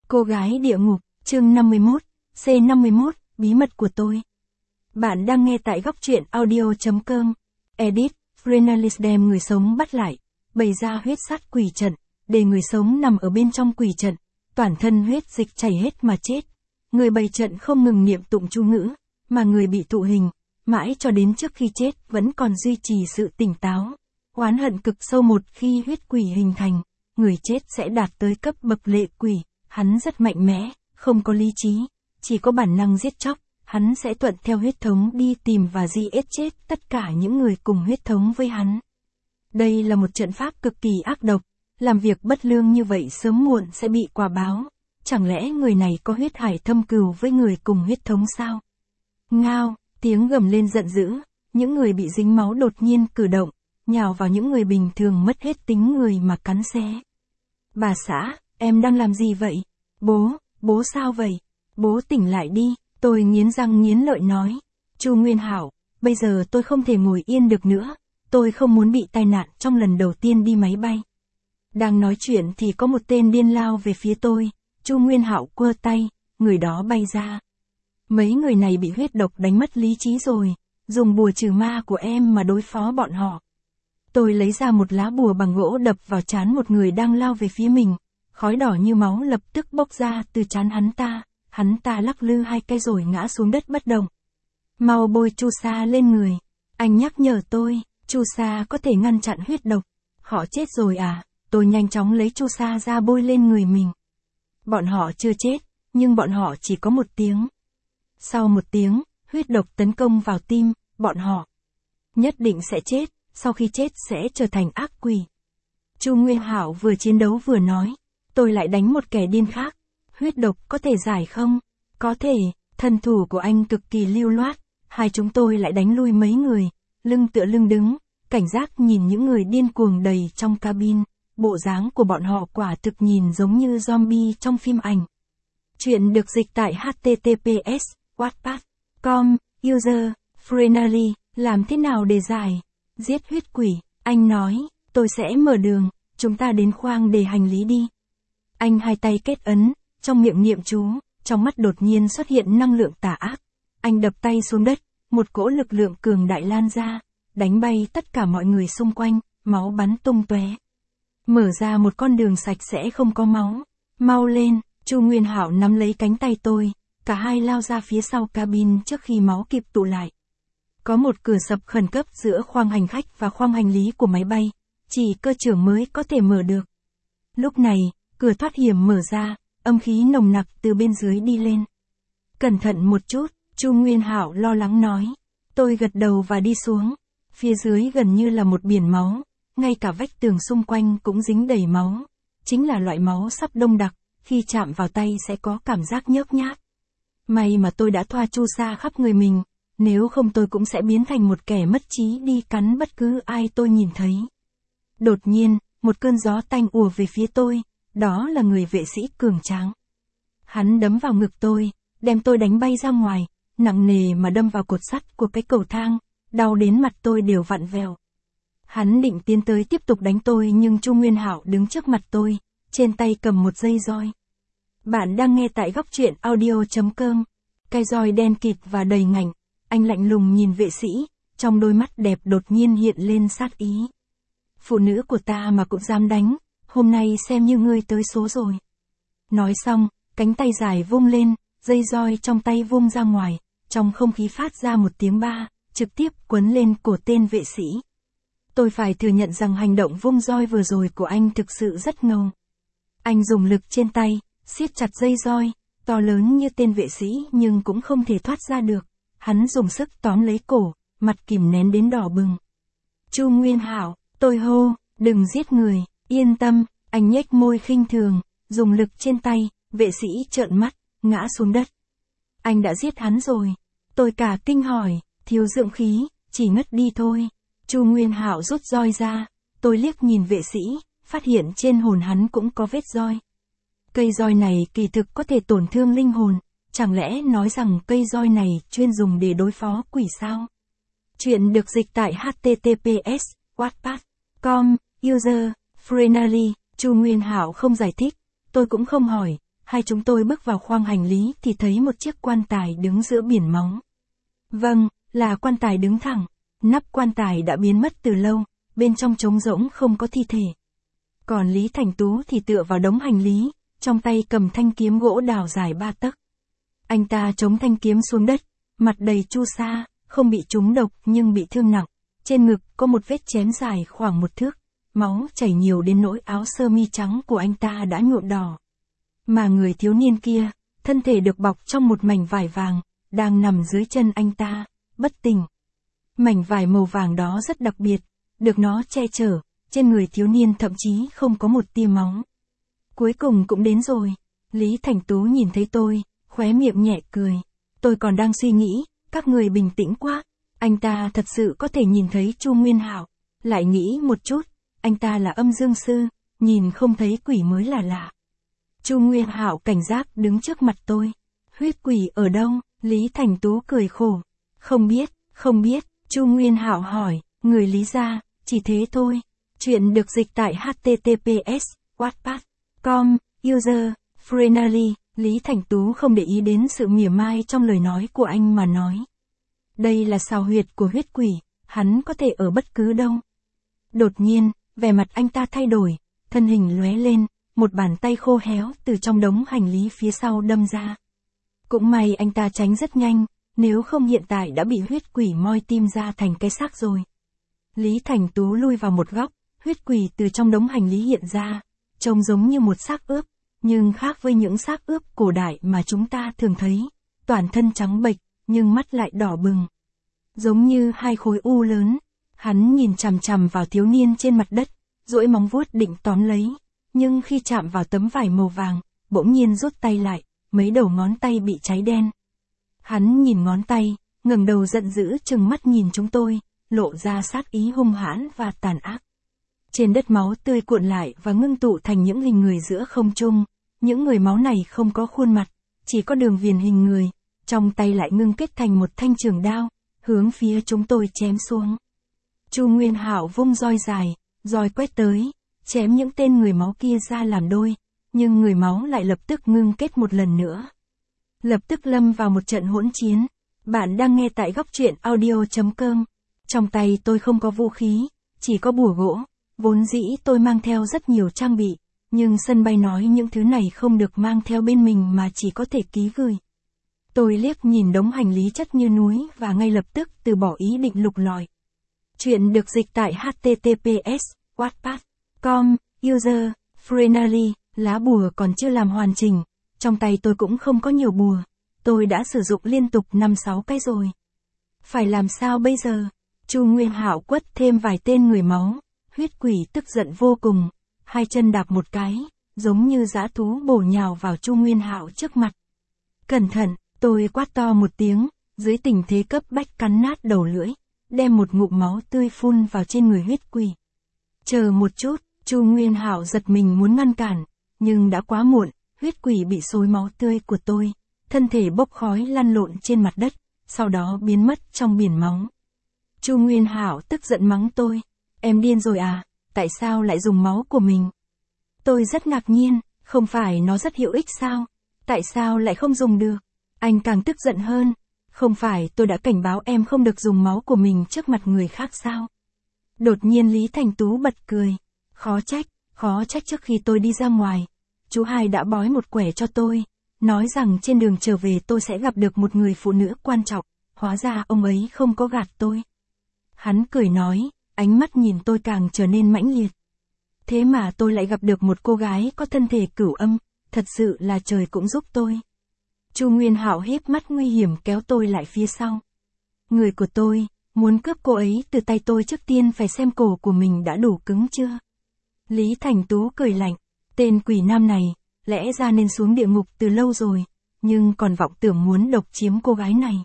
Cô gái địa ngục, chương 51, C51, bí mật của tôi. Bạn đang nghe tại góc truyện audio.com. Edit, Frenalis đem người sống bắt lại, bày ra huyết sát quỷ trận, để người sống nằm ở bên trong quỷ trận, toàn thân huyết dịch chảy hết mà chết. Người bày trận không ngừng niệm tụng chú ngữ, mà người bị tụ hình, mãi cho đến trước khi chết vẫn còn duy trì sự tỉnh táo. Oán hận cực sâu một khi huyết quỷ hình thành, người chết sẽ đạt tới cấp bậc lệ quỷ. Hắn rất mạnh mẽ, không có lý trí, chỉ có bản năng giết chóc, hắn sẽ thuận theo huyết thống đi tìm và giết chết tất cả những người cùng huyết thống với hắn. Đây là một trận pháp cực kỳ ác độc, làm việc bất lương như vậy sớm muộn sẽ bị quả báo. Chẳng lẽ người này có huyết hải thâm cừu với người cùng huyết thống sao? Ngao, tiếng gầm lên giận dữ, những người bị dính máu đột nhiên cử động, nhào vào những người bình thường mất hết tính người mà cắn xé. Bà xã, em đang làm gì vậy? Bố sao vậy? Bố tỉnh lại đi, tôi nghiến răng nghiến lợi nói. Chu Nguyên Hảo, bây giờ tôi không thể ngồi yên được nữa, tôi không muốn bị tai nạn trong lần đầu tiên đi máy bay. Đang nói chuyện thì có một tên điên lao về phía tôi, Chu Nguyên Hảo quơ tay, người đó bay ra. Mấy người này bị huyết độc đánh mất lý trí rồi, dùng bùa trừ ma của em mà đối phó bọn họ. Tôi lấy ra một lá bùa bằng gỗ đập vào trán một người đang lao về phía mình. Khói đỏ như máu lập tức bốc ra từ trán hắn ta lắc lư hai cái rồi ngã xuống đất bất động. Mau bôi chu sa lên người, anh nhắc nhở tôi, chu sa có thể ngăn chặn huyết độc. Họ chết rồi à? Tôi nhanh chóng lấy chu sa ra bôi lên người mình. Bọn họ chưa chết, nhưng bọn họ chỉ có 1 tiếng. Sau 1 tiếng, huyết độc tấn công vào tim, bọn họ nhất định sẽ chết, sau khi chết sẽ trở thành ác quỷ. Chu Nguyên Hảo vừa chiến đấu vừa nói. Tôi lại đánh một kẻ điên khác. Huyết độc có thể giải không? Có thể, thân thủ của anh cực kỳ lưu loát. Hai chúng tôi lại đánh lui mấy người, lưng tựa lưng đứng, cảnh giác nhìn những người điên cuồng đầy trong cabin. Bộ dáng của bọn họ quả thực nhìn giống như zombie trong phim ảnh. Chuyện được dịch tại https://wattpad.com, user, Frenally, làm thế nào để giải? Giết huyết quỷ, anh nói, tôi sẽ mở đường, chúng ta đến khoang để hành lý đi. Anh hai tay kết ấn, trong miệng niệm chú, trong mắt đột nhiên xuất hiện năng lượng tà ác. Anh đập tay xuống đất, một cỗ lực lượng cường đại lan ra, đánh bay tất cả mọi người xung quanh, máu bắn tung tóe. Mở ra một con đường sạch sẽ không có máu. Mau lên, Chu Nguyên Hảo nắm lấy cánh tay tôi, cả hai lao ra phía sau cabin trước khi máu kịp tụ lại. Có một cửa sập khẩn cấp giữa khoang hành khách và khoang hành lý của máy bay, chỉ cơ trưởng mới có thể mở được. Lúc này, cửa thoát hiểm mở ra, âm khí nồng nặc từ bên dưới đi lên. Cẩn thận một chút, Chu Nguyên Hảo lo lắng nói. Tôi gật đầu và đi xuống. Phía dưới gần như là một biển máu, ngay cả vách tường xung quanh cũng dính đầy máu. Chính là loại máu sắp đông đặc, khi chạm vào tay sẽ có cảm giác nhớp nháp. May mà tôi đã thoa chu sa khắp người mình, nếu không tôi cũng sẽ biến thành một kẻ mất trí đi cắn bất cứ ai tôi nhìn thấy. Đột nhiên, một cơn gió tanh ùa về phía tôi. Đó là người vệ sĩ cường tráng. Hắn đấm vào ngực tôi, đem tôi đánh bay ra ngoài, nặng nề mà đâm vào cột sắt của cái cầu thang, đau đến mặt tôi đều vặn vẹo. Hắn định tiến tới tiếp tục đánh tôi nhưng Chu Nguyên Hảo đứng trước mặt tôi, trên tay cầm một dây roi. Bạn đang nghe tại góc truyện audio.com. Cái roi đen kịt và đầy ngạnh, anh lạnh lùng nhìn vệ sĩ, trong đôi mắt đẹp đột nhiên hiện lên sát ý. Phụ nữ của ta mà cũng dám đánh. Hôm nay xem như ngươi tới số rồi. Nói xong, cánh tay dài vung lên, dây roi trong tay vung ra ngoài, trong không khí phát ra một tiếng ba, trực tiếp quấn lên cổ tên vệ sĩ. Tôi phải thừa nhận rằng hành động vung roi vừa rồi của anh thực sự rất ngầu. Anh dùng lực trên tay, siết chặt dây roi, to lớn như tên vệ sĩ nhưng cũng không thể thoát ra được. Hắn dùng sức tóm lấy cổ, mặt kìm nén đến đỏ bừng. Chu Nguyên Hảo, tôi hô, đừng giết người. Yên tâm, anh nhếch môi khinh thường, dùng lực trên tay, vệ sĩ trợn mắt, ngã xuống đất. Anh đã giết hắn rồi. Tôi cả kinh hỏi, thiếu dưỡng khí, chỉ ngất đi thôi. Chu Nguyên Hảo rút roi ra, tôi liếc nhìn vệ sĩ, phát hiện trên hồn hắn cũng có vết roi. Cây roi này kỳ thực có thể tổn thương linh hồn, chẳng lẽ nói rằng cây roi này chuyên dùng để đối phó quỷ sao? Chuyện được dịch tại https://wattpad.com, user, Frenally, Chu Nguyên Hảo không giải thích, tôi cũng không hỏi, Hai chúng tôi bước vào khoang hành lý thì thấy một chiếc quan tài đứng giữa biển máu. Vâng, là quan tài đứng thẳng. Nắp quan tài đã biến mất từ lâu, bên trong trống rỗng không có thi thể. Còn Lý Thành Tú thì tựa vào đống hành lý, trong tay cầm thanh kiếm gỗ đào dài 3 tấc. Anh ta chống thanh kiếm xuống đất, mặt đầy chu sa, không bị trúng độc nhưng bị thương nặng. Trên ngực có một vết chém dài khoảng 1 thước, máu chảy nhiều đến nỗi áo sơ mi trắng của anh ta đã nhuộm đỏ. Mà người thiếu niên kia, thân thể được bọc trong một mảnh vải vàng, đang nằm dưới chân anh ta, bất tỉnh. Mảnh vải màu vàng đó rất đặc biệt, được nó che chở, trên người thiếu niên thậm chí không có một tia máu. Cuối cùng cũng đến rồi. Lý Thành Tú nhìn thấy tôi, khóe miệng nhẹ cười. Tôi còn đang suy nghĩ, các người bình tĩnh quá. Anh ta thật sự có thể nhìn thấy Chu Nguyên Hạo. Lại nghĩ một chút, anh ta là âm dương sư, nhìn không thấy quỷ mới là lạ. Chu Nguyên Hạo cảnh giác đứng trước mặt tôi. Huyết quỷ ở đâu? Lý Thành Tú cười khổ. Không biết, Chu Nguyên Hạo hỏi, người Lý gia, chỉ thế thôi. Chuyện được dịch tại https://wattpad.com, user, friendly. Lý Thành Tú không để ý đến sự mỉa mai trong lời nói của anh mà nói. Đây là xào huyệt của huyết quỷ, hắn có thể ở bất cứ đâu. Đột nhiên, vẻ mặt anh ta thay đổi, thân hình lóe lên, một bàn tay khô héo từ trong đống hành lý phía sau đâm ra. Cũng may anh ta tránh rất nhanh, nếu không hiện tại đã bị huyết quỷ moi tim ra thành cái xác rồi. Lý Thành Tú lui vào một góc, huyết quỷ từ trong đống hành lý hiện ra, trông giống như một xác ướp, nhưng khác với những xác ướp cổ đại mà chúng ta thường thấy, toàn thân trắng bệch, nhưng mắt lại đỏ bừng. Giống như hai khối u lớn, hắn nhìn chằm chằm vào thiếu niên trên mặt đất, duỗi móng vuốt định tóm lấy, nhưng khi chạm vào tấm vải màu vàng, bỗng nhiên rút tay lại, mấy đầu ngón tay bị cháy đen. Hắn nhìn ngón tay, ngẩng đầu giận dữ trừng mắt nhìn chúng tôi, lộ ra sát ý hung hãn và tàn ác. Trên đất máu tươi cuộn lại và ngưng tụ thành những hình người giữa không trung, những người máu này không có khuôn mặt, chỉ có đường viền hình người, trong tay lại ngưng kết thành một thanh trường đao, hướng phía chúng tôi chém xuống. Chu Nguyên Hạo vung roi dài, roi quét tới, chém những tên người máu kia ra làm đôi, nhưng người máu lại lập tức ngưng kết một lần nữa. Lập tức lâm vào một trận hỗn chiến. Bạn đang nghe tại góc truyện audio.com. Trong tay tôi không có vũ khí, chỉ có bùa gỗ. Vốn dĩ tôi mang theo rất nhiều trang bị, nhưng sân bay nói những thứ này không được mang theo bên mình mà chỉ có thể ký gửi. Tôi liếc nhìn đống hành lý chất như núi và ngay lập tức từ bỏ ý định lục lọi. Chuyện được dịch tại https://wattpad.com, user, friendly. Lá bùa còn chưa làm hoàn chỉnh, trong tay tôi cũng không có nhiều bùa, tôi đã sử dụng liên tục 5-6 cái rồi. Phải làm sao bây giờ? Chu Nguyên Hạo quất thêm vài tên người máu, huyết quỷ tức giận vô cùng, hai chân đạp một cái, giống như dã thú bổ nhào vào Chu Nguyên Hạo trước mặt. Cẩn thận, tôi quát to một tiếng, dưới tình thế cấp bách cắn nát đầu lưỡi, đem một ngụm máu tươi phun vào trên người huyết quỷ. Chờ một chút, Chu Nguyên Hạo giật mình muốn ngăn cản, nhưng đã quá muộn, huyết quỷ bị xối máu tươi của tôi, thân thể bốc khói lăn lộn trên mặt đất, sau đó biến mất trong biển máu. Chu Nguyên Hạo tức giận mắng tôi, em điên rồi à, tại sao lại dùng máu của mình? Tôi rất ngạc nhiên, không phải nó rất hữu ích sao, tại sao lại không dùng được? Anh càng tức giận hơn, không phải tôi đã cảnh báo em không được dùng máu của mình trước mặt người khác sao? Đột nhiên Lý Thành Tú bật cười, khó trách trước khi tôi đi ra ngoài, chú hai đã bói một quẻ cho tôi, nói rằng trên đường trở về tôi sẽ gặp được một người phụ nữ quan trọng, hóa ra ông ấy không có gạt tôi. Hắn cười nói, ánh mắt nhìn tôi càng trở nên mãnh liệt. Thế mà tôi lại gặp được một cô gái có thân thể cửu âm, thật sự là trời cũng giúp tôi. Chu Nguyên Hạo híp mắt nguy hiểm kéo tôi lại phía sau. Người của tôi, muốn cướp cô ấy từ tay tôi trước tiên phải xem cổ của mình đã đủ cứng chưa. Lý Thành Tú cười lạnh, tên quỷ nam này, lẽ ra nên xuống địa ngục từ lâu rồi, nhưng còn vọng tưởng muốn độc chiếm cô gái này.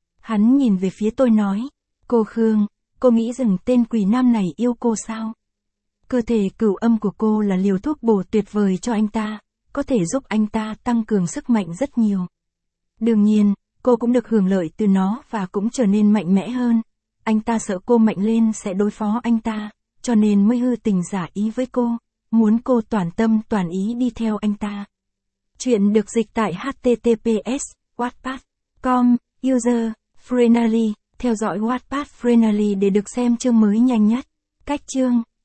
Hắn nhìn về phía tôi nói, cô Khương, cô nghĩ rằng tên quỷ nam này yêu cô sao? Cơ thể cửu âm của cô là liều thuốc bổ tuyệt vời cho anh ta, có thể giúp anh ta tăng cường sức mạnh rất nhiều. Đương nhiên, cô cũng được hưởng lợi từ nó và cũng trở nên mạnh mẽ hơn. Anh ta sợ cô mạnh lên sẽ đối phó anh ta, cho nên mới hư tình giả ý với cô, muốn cô toàn tâm toàn ý đi theo anh ta. Chuyện được dịch tại https://wattpad.com, user friendly, theo dõi Wattpad Friendly để được xem chương mới nhanh nhất. Cách chương